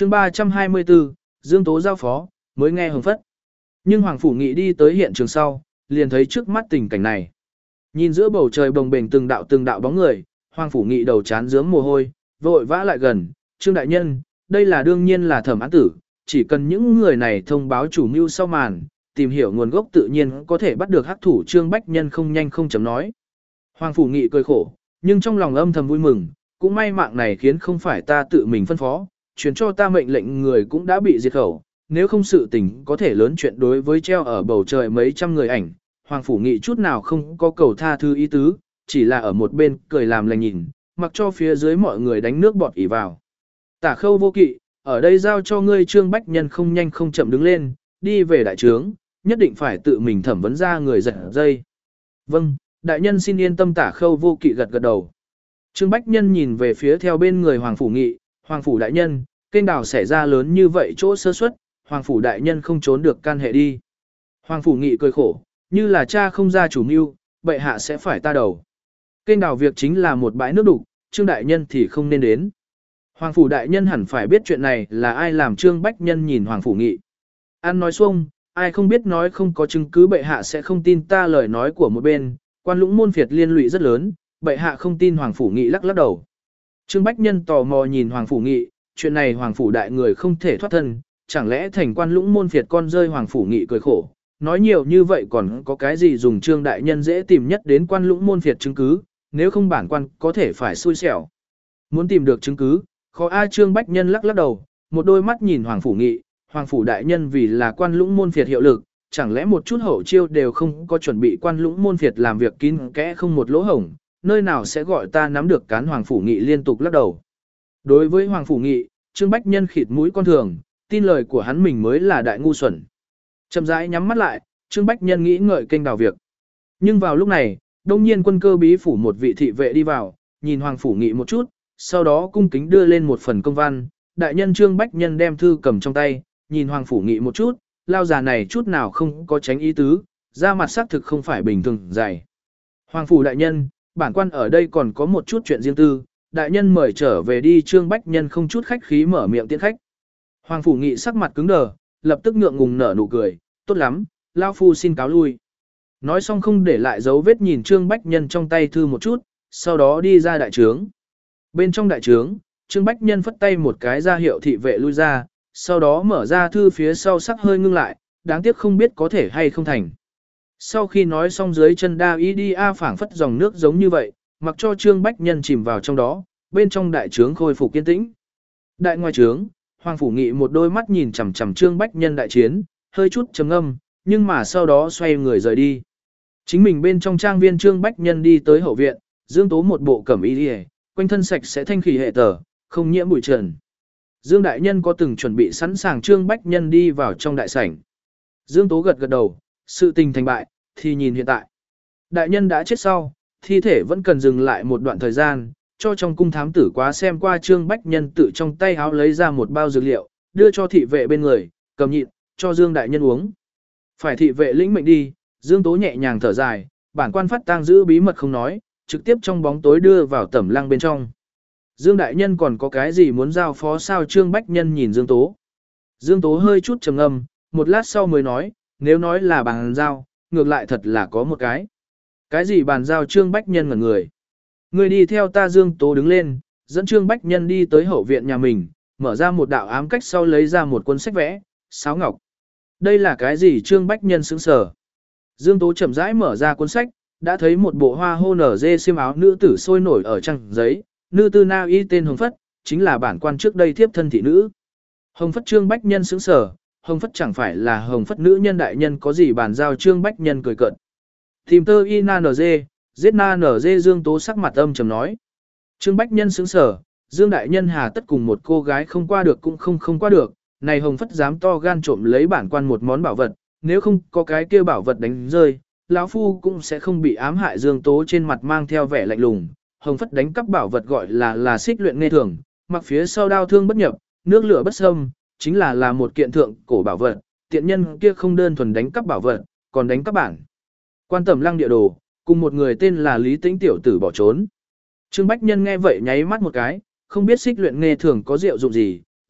chương 324, Dương Tố giao phó, mới nghe hồng phất. Nhưng Hoàng Phủ Nghị đi tới hiện trường sau, liền thấy trước mắt tình cảnh này. Nhìn giữa bầu trời bồng bềnh từng đạo bóng người, Hoàng Phủ Nghị đầu chán rướm mồ hôi, vội vã lại gần, Trương Đại Nhân, đây là đương nhiên là thẩm án tử, chỉ cần những người này thông báo chủ mưu sau màn, tìm hiểu nguồn gốc tự nhiên có thể bắt được hắc thủ Trương Bách Nhân không nhanh không chấm nói. Hoàng Phủ Nghị cười khổ, nhưng trong lòng âm thầm vui mừng, cũng may mạng này khiến không phải ta tự mình phân phó, truyền cho ta mệnh lệnh người cũng đã bị diệt khẩu, nếu không sự tình có thể lớn chuyện đối với treo ở bầu trời mấy trăm người ảnh. Hoàng Phủ Nghị chút nào không có cầu tha thứ ý tứ, chỉ là ở một bên cười làm lành nhìn, mặc cho phía dưới mọi người đánh nước bọt ỉ vào. Tả Khâu Vô Kỵ, ở đây giao cho ngươi Trương Bách Nhân không nhanh không chậm đứng lên, đi về đại trướng, nhất định phải tự mình thẩm vấn ra người giật dây. Vâng, đại nhân xin yên tâm. Tả Khâu Vô Kỵ gật gật đầu. Trương Bách Nhân nhìn về phía theo bên người Hoàng Phủ Nghị, Hoàng Phủ đại nhân, kênh đào xảy ra lớn như vậy chỗ sơ suất, Hoàng Phủ đại nhân không trốn được can hệ đi. Hoàng Phủ Nghị cười khổ, như là cha không ra chủ mưu, bệ hạ sẽ phải ta đầu. Kênh đào việc chính là một bãi nước đục, Trương đại nhân thì không nên đến. Hoàng Phủ đại nhân hẳn phải biết chuyện này là ai làm. Trương Bách Nhân nhìn Hoàng Phủ Nghị. Ăn nói xuông, ai không biết nói không có chứng cứ bệ hạ sẽ không tin ta lời nói của một bên, Quan Lũng môn phiệt liên lụy rất lớn, bệ hạ không tin. Hoàng Phủ Nghị lắc lắc đầu. Trương Bách Nhân tò mò nhìn Hoàng Phủ Nghị, chuyện này Hoàng Phủ đại người không thể thoát thân, chẳng lẽ thành Quan Lũng môn phiệt con rơi. Hoàng Phủ Nghị cười khổ, nói nhiều như vậy còn có cái gì dùng. Trương đại nhân dễ tìm nhất đến Quan Lũng môn phiệt chứng cứ, nếu không bản quan có thể phải xui xẻo. Muốn tìm được chứng cứ, khó a. Trương Bách Nhân lắc lắc đầu, một đôi mắt nhìn Hoàng Phủ Nghị, Hoàng Phủ đại nhân vì là Quan Lũng môn phiệt hiệu lực, chẳng lẽ một chút hậu chiêu đều không có chuẩn bị. Quan Lũng môn phiệt làm việc kín kẽ không một lỗ hổng, nơi nào sẽ gọi ta nắm được cán. Hoàng Phủ Nghị liên tục lắc đầu. Đối với Hoàng Phủ Nghị, Trương Bách Nhân khịt mũi con thường, tin lời của hắn mình mới là đại ngu xuẩn. Chậm rãi nhắm mắt lại, Trương Bách Nhân nghĩ ngợi kênh đào việc. Nhưng vào lúc này, đông nhiên quân cơ bí phủ một vị thị vệ đi vào, nhìn Hoàng Phủ Nghị một chút, sau đó cung kính đưa lên một phần công văn. Đại nhân. Trương Bách Nhân đem thư cầm trong tay, nhìn Hoàng Phủ Nghị một chút, lao già này chút nào không có tránh ý tứ, da mặt xác thực không phải bình thường dày. Hoàng Phủ đại nhân, bản quan ở đây còn có một chút chuyện riêng tư, đại nhân mời trở về đi. Trương Bách Nhân không chút khách khí mở miệng tiễn khách. Hoàng Phủ Nghị sắc mặt cứng đờ, lập tức ngượng ngùng nở nụ cười, tốt lắm, lao phu xin cáo lui. Nói xong không để lại dấu vết nhìn Trương Bách Nhân trong tay thư một chút, sau đó đi ra đại trướng. Bên trong đại trướng, Trương Bách Nhân phất tay một cái ra hiệu thị vệ lui ra, sau đó mở ra thư phía sau sắc hơi ngưng lại, đáng tiếc không biết có thể hay không thành. Sau khi nói xong dưới chân đa y đi a phảng phất dòng nước giống như vậy, mặc cho Trương Bách Nhân chìm vào trong đó, bên trong đại trướng khôi phục kiên tĩnh. Đại ngoài trướng, Hoàng Phủ Nghị một đôi mắt nhìn chằm chằm Trương Bách Nhân đại chiến, hơi chút trầm ngâm, nhưng mà sau đó xoay người rời đi. Chính mình bên trong trang viên Trương Bách Nhân đi tới hậu viện, Dương Tố một bộ cẩm y liề, quanh thân sạch sẽ thanh khí hệ tờ, không nhiễm bụi trần. Dương đại nhân có từng chuẩn bị sẵn sàng. Trương Bách Nhân đi vào trong đại sảnh. Dương Tố gật gật đầu, sự tình thành bại, thì nhìn hiện tại. Đại nhân đã chết sau, thi thể vẫn cần dừng lại một đoạn thời gian, cho trong cung thám tử quá xem qua. Trương Bách Nhân tự trong tay háo lấy ra một bao dược liệu, đưa cho thị vệ bên người, cầm nhịn, cho Dương đại nhân uống. Phải thị vệ lĩnh mệnh đi. Dương Tố nhẹ nhàng thở dài, bản quan phát tang giữ bí mật không nói, trực tiếp trong bóng tối đưa vào tẩm lăng bên trong. Dương đại nhân còn có cái gì muốn giao phó sao? Trương Bách Nhân nhìn Dương Tố. Dương Tố hơi chút trầm ngâm, một lát sau mới nói, nếu nói là bàn giao, ngược lại thật là có một cái. Cái gì bàn giao? Trương Bách Nhân ngẩn người. Người đi theo ta. Dương Tố đứng lên, dẫn Trương Bách Nhân đi tới hậu viện nhà mình, mở ra một đạo ám cách sau lấy ra một cuốn sách vẽ, sáo ngọc. Đây là cái gì? Trương Bách Nhân sững sờ. Dương Tố chậm rãi mở ra cuốn sách, đã thấy một bộ hoa hô nở dê xiêm áo nữ tử sôi nổi ở trang giấy, nữ tư na y tên Hồng Phất, chính là bản quan trước đây thiếp thân thị nữ. Hồng Phất. Trương Bách Nhân sững sờ, Hồng Phất chẳng phải là Hồng Phất nữ nhân đại nhân có gì bàn giao? Trương Bách Nhân cười cợt. Tìm tơ y na nở dê, giết na nở dê. Dương Tố sắc mặt âm trầm nói. Trương Bách Nhân sững sờ, Dương đại nhân hà tất cùng một cô gái không qua được cũng không qua được, này Hồng Phất dám to gan trộm lấy bản quan một món bảo vật, nếu không có cái kia bảo vật đánh rơi, lão phu cũng sẽ không bị ám hại. Dương Tố trên mặt mang theo vẻ lạnh lùng. Hồng Phất đánh cắp bảo vật gọi là xích luyện nghe thường, mặc phía sau đao thương bất nhập, nước lửa bất xâm, chính là một kiện thượng cổ bảo vật. Tiện nhân kia không đơn thuần đánh cắp bảo vật, còn đánh cắp bản quan tẩm lăng địa đồ, cùng một người tên là Lý Tĩnh tiểu tử bỏ trốn. Trương Bách Nhân nghe vậy nháy mắt một cái, không biết xích luyện nghe thường có diệu dụng gì,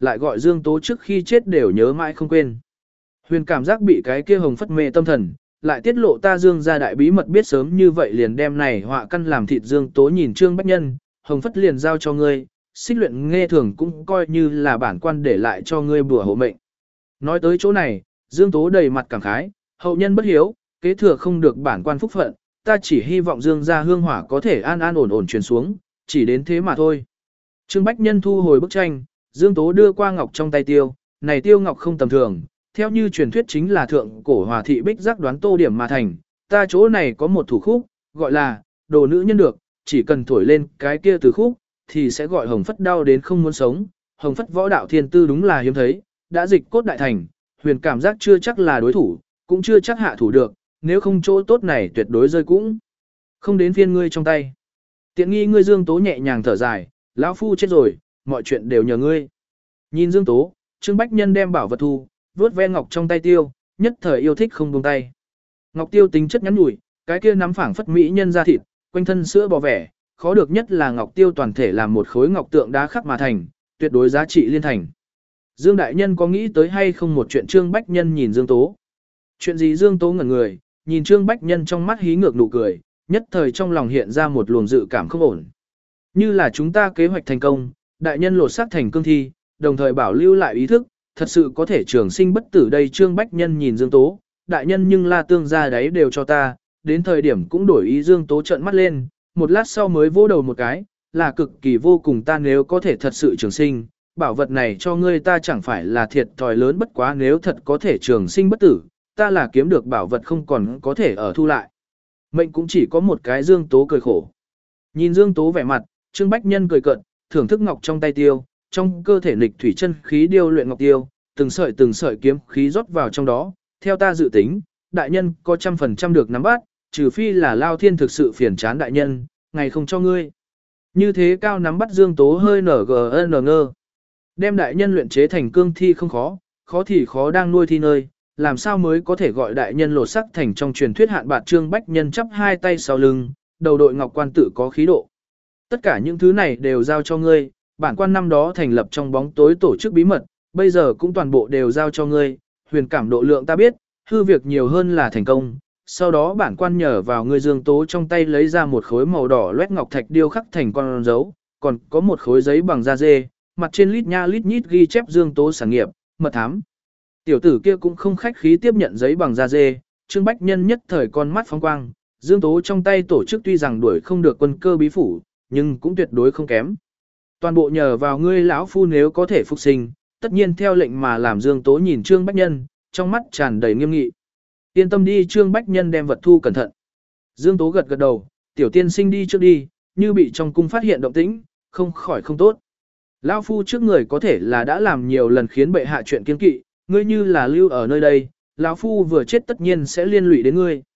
lại gọi Dương Tố trước khi chết đều nhớ mãi không quên. Huyền cảm giác bị cái kia hồng phất mê tâm thần, lại tiết lộ ta Dương gia đại bí mật biết sớm như vậy liền đem này họa căn làm thịt Dương Tố nhìn Trương Bách Nhân, hồng phất liền giao cho ngươi, xích luyện nghe thường cũng coi như là bản quan để lại cho ngươi bùa hộ mệnh. Nói tới chỗ này, Dương Tố đầy mặt cảm khái, hậu nhân bất hiếu, kế thừa không được bản quan phúc phận, ta chỉ hy vọng Dương gia hương hỏa có thể an an ổn ổn truyền xuống, chỉ đến thế mà thôi. Trương Bách Nhân thu hồi bức tranh, Dương Tố đưa qua ngọc trong tay tiêu, này tiêu ngọc không tầm thường, theo như truyền thuyết chính là thượng cổ hòa thị bích giác đoán tô điểm mà thành, ta chỗ này có một thủ khúc, gọi là, đồ nữ nhân được, chỉ cần thổi lên cái kia từ khúc, thì sẽ gọi hồng phất đau đến không muốn sống, hồng phất võ đạo thiên tư đúng là hiếm thấy, đã dịch cốt đại thành, huyền cảm giác chưa chắc là đối thủ, cũng chưa chắc hạ thủ được, nếu không chỗ tốt này tuyệt đối rơi cũng không đến phiên ngươi trong tay. Tiện nghi ngươi Dương Tố nhẹ nhàng thở dài, lão phu chết rồi, mọi chuyện đều nhờ ngươi. Nhìn Dương Tố, Trương Bách Nhân đem bảo vật thu, vuốt ve ngọc trong tay tiêu, nhất thời yêu thích không buông tay. Ngọc tiêu tính chất nhắn nhủi, cái kia nắm phảng phất mỹ nhân da thịt, quanh thân sữa bò vẻ, khó được nhất là ngọc tiêu toàn thể làm một khối ngọc tượng đá khắc mà thành, tuyệt đối giá trị liên thành. Dương đại nhân có nghĩ tới hay không một chuyện Trương Bách Nhân nhìn Dương Tố. Chuyện gì Dương Tố ngẩn người, nhìn Trương Bách Nhân trong mắt hí ngược nụ cười, nhất thời trong lòng hiện ra một luồng dự cảm không ổn. Như là chúng ta kế hoạch thành công, đại nhân lột xác thành cương thi, đồng thời bảo lưu lại ý thức, thật sự có thể trường sinh bất tử đây. Trương Bách Nhân nhìn Dương Tố, đại nhân nhưng la tương ra đấy đều cho ta, đến thời điểm cũng đổi ý. Dương Tố trợn mắt lên, một lát sau mới vỗ đầu một cái, là cực kỳ vô cùng, ta nếu có thể thật sự trường sinh, bảo vật này cho ngươi ta chẳng phải là thiệt thòi lớn, bất quá nếu thật có thể trường sinh bất tử, ta là kiếm được bảo vật không còn có thể ở thu lại. Mệnh cũng chỉ có một cái. Dương Tố cười khổ. Nhìn Dương Tố vẻ mặt, Trương Bách Nhân cười cợt, thưởng thức ngọc trong tay tiêu, trong cơ thể nghịch thủy chân khí điêu luyện ngọc tiêu, từng sợi kiếm khí rót vào trong đó, theo ta dự tính, đại nhân có 100% được nắm bắt, trừ phi là Lao Thiên thực sự phiền chán đại nhân, ngày không cho ngươi. Như thế cao nắm bắt. Dương Tố hơi ngơ. Đem đại nhân luyện chế thành cương thi không khó, khó thì khó đang nuôi thi nơi, làm sao mới có thể gọi đại nhân lột sắc thành trong truyền thuyết hạn bạt. Trương Bách Nhân chắp hai tay sau lưng, đầu đội ngọc quan tự có khí độ. Tất cả những thứ này đều giao cho ngươi, bản quan năm đó thành lập trong bóng tối tổ chức bí mật, bây giờ cũng toàn bộ đều giao cho ngươi, huyền cảm độ lượng ta biết, hư việc nhiều hơn là thành công. Sau đó bản quan nhờ vào ngươi Dương Tố trong tay lấy ra một khối màu đỏ loét ngọc thạch điêu khắc thành con dấu, còn có một khối giấy bằng da dê, mặt trên lít nha lít nhít ghi chép Dương Tố sản nghiệp, mật thám. Tiểu tử kia cũng không khách khí tiếp nhận giấy bằng da dê, Trương Bách Nhân nhất thời con mắt phóng quang, Dương Tố trong tay tổ chức tuy rằng đuổi không được quân cơ bí phủ, nhưng cũng tuyệt đối không kém. Toàn bộ nhờ vào ngươi lão phu, nếu có thể phục sinh, tất nhiên theo lệnh mà làm. Dương Tố nhìn Trương Bách Nhân, trong mắt tràn đầy nghiêm nghị. Yên tâm đi. Trương Bách Nhân đem vật thu cẩn thận. Dương Tố gật gật đầu, tiểu tiên sinh đi trước đi, như bị trong cung phát hiện động tĩnh, không khỏi không tốt. Lão phu trước người có thể là đã làm nhiều lần khiến bệ hạ chuyện kiêng kỵ, ngươi như là lưu ở nơi đây, lão phu vừa chết tất nhiên sẽ liên lụy đến ngươi.